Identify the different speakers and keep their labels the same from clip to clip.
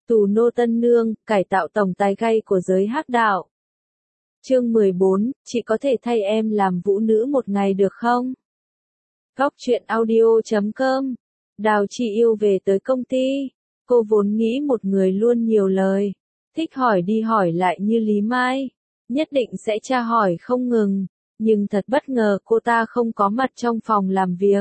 Speaker 1: Tù nô tân nương, cải tạo tổng tài gay của giới hắc đạo. Chương 14, chị có thể thay em làm vũ nữ một ngày được không? Góc truyện audio.com. Đào Chị Yêu về tới công ty. Cô vốn nghĩ một người luôn nhiều lời, thích hỏi đi hỏi lại như Lý Mai, nhất định sẽ tra hỏi không ngừng, nhưng thật bất ngờ cô ta không có mặt trong phòng làm việc.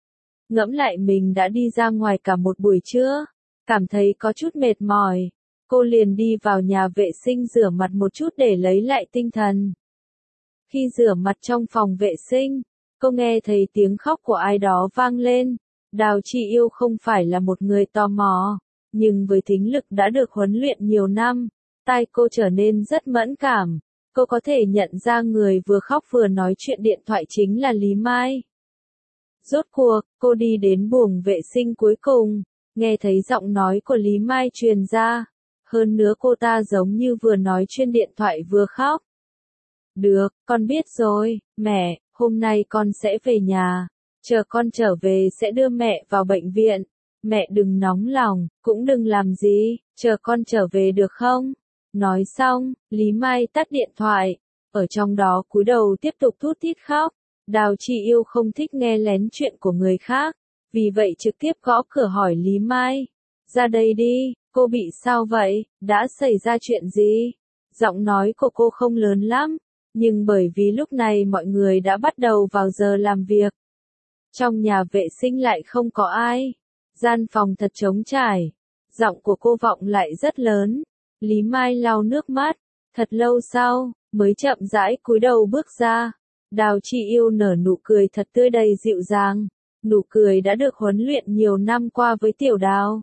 Speaker 1: Ngẫm lại mình đã đi ra ngoài cả một buổi trưa, cảm thấy có chút mệt mỏi, cô liền đi vào nhà vệ sinh rửa mặt một chút để lấy lại tinh thần. Khi rửa mặt trong phòng vệ sinh, cô nghe thấy tiếng khóc của ai đó vang lên. Đào Chị Yêu không phải là một người tò mò, nhưng với thính lực đã được huấn luyện nhiều năm, tai cô trở nên rất mẫn cảm. Cô có thể nhận ra người vừa khóc vừa nói chuyện điện thoại chính là Lý Mai. Rốt cuộc, cô đi đến buồng vệ sinh cuối cùng, nghe thấy giọng nói của Lý Mai truyền ra. Hơn nữa cô ta giống như vừa nói trên điện thoại vừa khóc. Được, con biết rồi, mẹ, hôm nay con sẽ về nhà. Chờ con trở về sẽ đưa mẹ vào bệnh viện. Mẹ đừng nóng lòng, cũng đừng làm gì, chờ con trở về được không? Nói xong, Lý Mai tắt điện thoại. Ở trong đó cúi đầu tiếp tục thút thít khóc. Đào Chị Yêu không thích nghe lén chuyện của người khác, vì vậy trực tiếp gõ cửa hỏi Lý Mai. Ra đây đi, cô bị sao vậy, đã xảy ra chuyện gì? Giọng nói của cô không lớn lắm, nhưng bởi vì lúc này mọi người đã bắt đầu vào giờ làm việc. Trong nhà vệ sinh lại không có ai. Gian phòng thật trống trải. Giọng của cô vọng lại rất lớn. Lý Mai lau nước mắt. Thật lâu sau, mới chậm rãi cúi đầu bước ra. Đào Chị Yêu nở nụ cười thật tươi đầy dịu dàng. Nụ cười đã được huấn luyện nhiều năm qua với Tiểu Đào.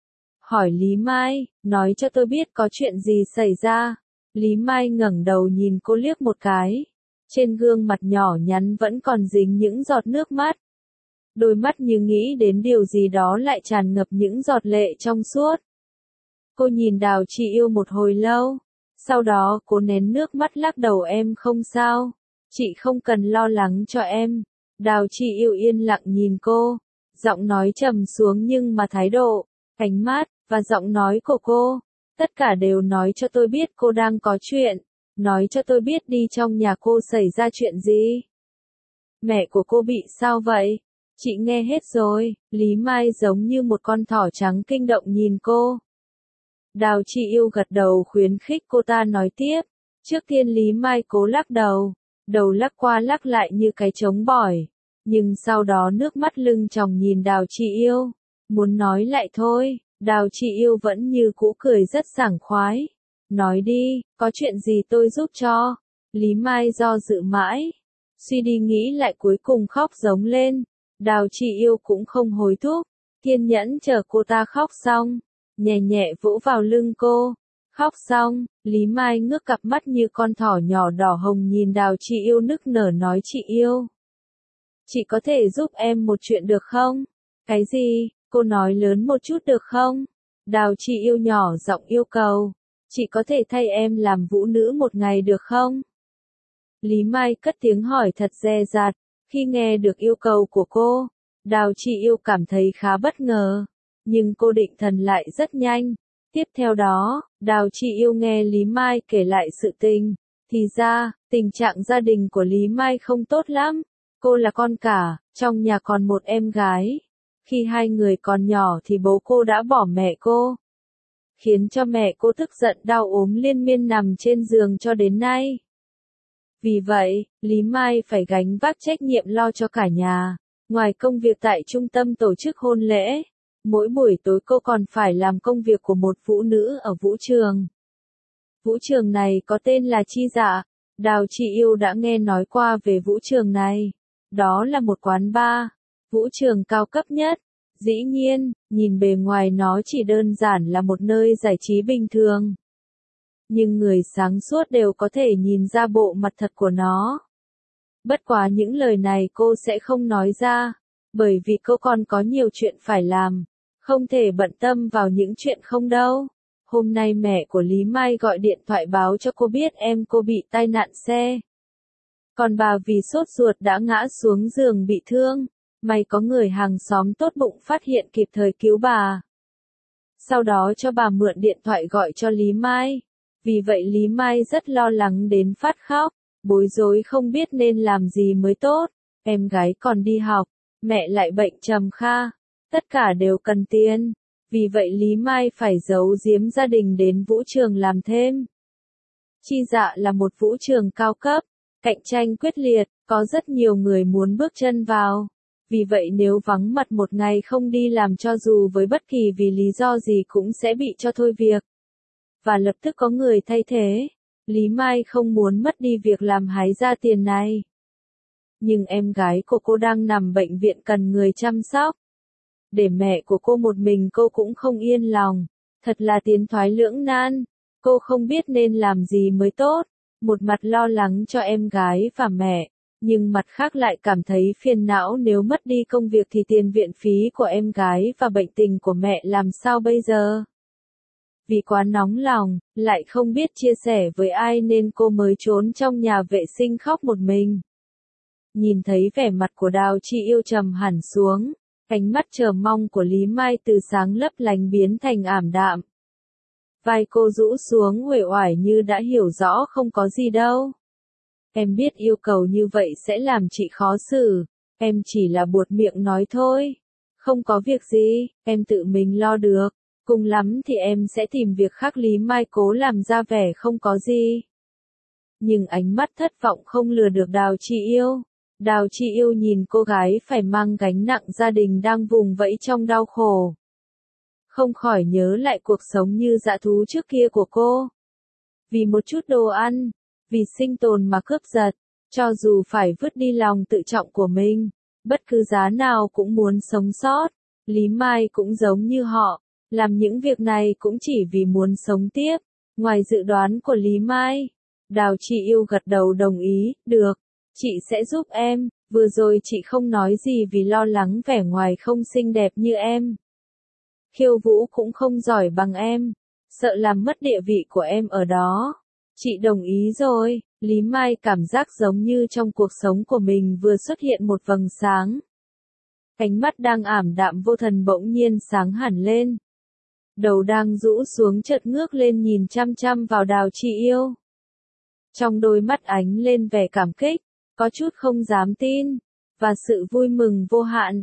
Speaker 1: Hỏi Lý Mai, nói cho tôi biết có chuyện gì xảy ra. Lý Mai ngẩng đầu nhìn cô liếc một cái. Trên gương mặt nhỏ nhắn vẫn còn dính những giọt nước mắt. Đôi mắt như nghĩ đến điều gì đó lại tràn ngập những giọt lệ trong suốt. Cô nhìn Đào Chị Yêu một hồi lâu, sau đó cố nén nước mắt lắc đầu em không sao, chị không cần lo lắng cho em. Đào Chị Yêu yên lặng nhìn cô, giọng nói trầm xuống nhưng mà thái độ, ánh mắt, và giọng nói của cô, tất cả đều nói cho tôi biết cô đang có chuyện, nói cho tôi biết đi trong nhà cô xảy ra chuyện gì. Mẹ của cô bị sao vậy? Chị nghe hết rồi, Lý Mai giống như một con thỏ trắng kinh động nhìn cô. Đào Chị Yêu gật đầu khuyến khích cô ta nói tiếp. Trước tiên Lý Mai cố lắc đầu lắc qua lắc lại như cái trống bỏi. Nhưng sau đó nước mắt lưng tròng nhìn Đào Chị Yêu. Muốn nói lại thôi, Đào Chị Yêu vẫn như cũ cười rất sảng khoái. Nói đi, có chuyện gì tôi giúp cho? Lý Mai do dự mãi. Suy đi nghĩ lại cuối cùng khóc giống lên. Đào Chị Yêu cũng không hối thúc, kiên nhẫn chờ cô ta khóc xong, nhẹ nhẹ vỗ vào lưng cô. Khóc xong, Lý Mai ngước cặp mắt như con thỏ nhỏ đỏ hồng nhìn Đào Chị Yêu nức nở nói chị yêu. Chị có thể giúp em một chuyện được không? Cái gì? Cô nói lớn một chút được không? Đào Chị Yêu nhỏ giọng yêu cầu. Chị có thể thay em làm vũ nữ một ngày được không? Lý Mai cất tiếng hỏi thật dè dặt. Khi nghe được yêu cầu của cô, Đào Chị Yêu cảm thấy khá bất ngờ, nhưng cô định thần lại rất nhanh. Tiếp theo đó, Đào Chị Yêu nghe Lý Mai kể lại sự tình. Thì ra, tình trạng gia đình của Lý Mai không tốt lắm. Cô là con cả, trong nhà còn một em gái. Khi hai người còn nhỏ thì bố cô đã bỏ mẹ cô, khiến cho mẹ cô tức giận đau ốm liên miên nằm trên giường cho đến nay. Vì vậy, Lý Mai phải gánh vác trách nhiệm lo cho cả nhà. Ngoài công việc tại trung tâm tổ chức hôn lễ, mỗi buổi tối cô còn phải làm công việc của một vũ nữ ở vũ trường. Vũ trường này có tên là Chi Dạ. Đào Chị Yêu đã nghe nói qua về vũ trường này. Đó là một quán bar, vũ trường cao cấp nhất. Dĩ nhiên, nhìn bề ngoài nó chỉ đơn giản là một nơi giải trí bình thường. Nhưng người sáng suốt đều có thể nhìn ra bộ mặt thật của nó. Bất quá những lời này cô sẽ không nói ra, bởi vì cô còn có nhiều chuyện phải làm, không thể bận tâm vào những chuyện không đâu. Hôm nay mẹ của Lý Mai gọi điện thoại báo cho cô biết em cô bị tai nạn xe. Còn bà vì sốt ruột đã ngã xuống giường bị thương, may có người hàng xóm tốt bụng phát hiện kịp thời cứu bà. sau đó cho bà mượn điện thoại gọi cho Lý Mai. Vì vậy Lý Mai rất lo lắng đến phát khóc, bối rối không biết nên làm gì mới tốt. Em gái còn đi học, mẹ lại bệnh trầm kha, tất cả đều cần tiền. Vì vậy Lý Mai phải giấu giếm gia đình đến vũ trường làm thêm. Chi Dạ là một vũ trường cao cấp, cạnh tranh quyết liệt, có rất nhiều người muốn bước chân vào. Vì vậy nếu vắng mặt một ngày không đi làm cho dù với bất kỳ vì lý do gì cũng sẽ bị cho thôi việc. Và lập tức có người thay thế. Lý Mai không muốn mất đi việc làm hái ra tiền này. Nhưng em gái của cô đang nằm bệnh viện cần người chăm sóc. Để mẹ của cô một mình cô cũng không yên lòng. Thật là tiến thoái lưỡng nan. Cô không biết nên làm gì mới tốt. Một mặt lo lắng cho em gái và mẹ. Nhưng mặt khác lại cảm thấy phiền não nếu mất đi công việc thì tiền viện phí của em gái và bệnh tình của mẹ làm sao bây giờ. Vì quá nóng lòng, lại không biết chia sẻ với ai nên cô mới trốn trong nhà vệ sinh khóc một mình. Nhìn thấy vẻ mặt của Đào Chi Yêu trầm hẳn xuống, ánh mắt chờ mong của Lý Mai từ sáng lấp lánh biến thành ảm đạm. Vai cô rũ xuống uể oải như đã hiểu rõ không có gì đâu. Em biết yêu cầu như vậy sẽ làm chị khó xử, em chỉ là buột miệng nói thôi. Không có việc gì, em tự mình lo được, cùng lắm thì em sẽ tìm việc khác. Lý Mai cố làm ra vẻ không có gì. Nhưng ánh mắt thất vọng không lừa được Đào Chi Yêu. Đào Chi Yêu nhìn cô gái phải mang gánh nặng gia đình đang vùng vẫy trong đau khổ. Không khỏi nhớ lại cuộc sống như dã thú trước kia của cô. Vì một chút đồ ăn, vì sinh tồn mà cướp giật, cho dù phải vứt đi lòng tự trọng của mình, bất cứ giá nào cũng muốn sống sót. Lý Mai cũng giống như họ, làm những việc này cũng chỉ vì muốn sống tiếp. Ngoài dự đoán của Lý Mai, Đào Chi Yêu gật đầu đồng ý, được, chị sẽ giúp em, vừa rồi chị không nói gì vì lo lắng vẻ ngoài không xinh đẹp như em. Khiêu vũ cũng không giỏi bằng em, sợ làm mất địa vị của em ở đó. Chị đồng ý rồi. Lý Mai cảm giác giống như trong cuộc sống của mình vừa xuất hiện một vầng sáng. Ánh mắt đang ảm đạm vô thần bỗng nhiên sáng hẳn lên. Đầu đang rũ xuống chợt ngước lên nhìn chăm chăm vào Đào Chi Yêu. Trong đôi mắt ánh lên vẻ cảm kích, có chút không dám tin, và sự vui mừng vô hạn.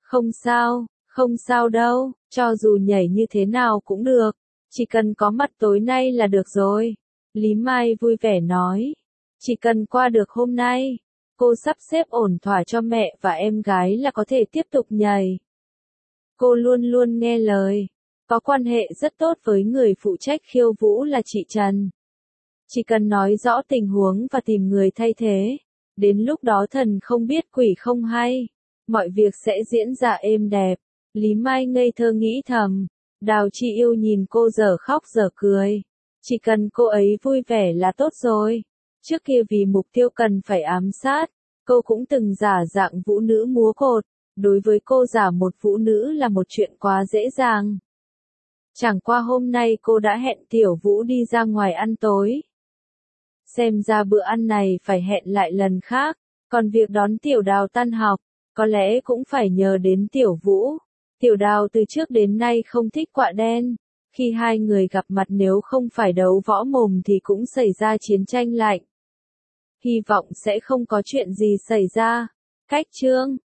Speaker 1: Không sao đâu, cho dù nhảy như thế nào cũng được, chỉ cần có mặt tối nay là được rồi. Lý Mai vui vẻ nói, chỉ cần qua được hôm nay, cô sắp xếp ổn thỏa cho mẹ và em gái là có thể tiếp tục nhảy. Cô luôn luôn nghe lời, có quan hệ rất tốt với người phụ trách khiêu vũ là chị Trần. Chỉ cần nói rõ tình huống và tìm người thay thế, đến lúc đó thần không biết quỷ không hay, mọi việc sẽ diễn ra êm đẹp. Lý Mai ngây thơ nghĩ thầm, Đào Chi Yêu nhìn cô dở khóc dở cười. Chỉ cần cô ấy vui vẻ là tốt rồi. Trước kia vì mục tiêu cần phải ám sát, cô cũng từng giả dạng vũ nữ múa cột. Đối với cô giả một vũ nữ là một chuyện quá dễ dàng. Chẳng qua hôm nay cô đã hẹn Tiểu Vũ đi ra ngoài ăn tối. Xem ra bữa ăn này phải hẹn lại lần khác. Còn việc đón Tiểu Đào tan học, có lẽ cũng phải nhờ đến Tiểu Vũ. Tiểu Đào từ trước đến nay không thích quạ đen. Khi hai người gặp mặt nếu không phải đấu võ mồm thì cũng xảy ra chiến tranh lạnh. Hy vọng sẽ không có chuyện gì xảy ra. Cách chương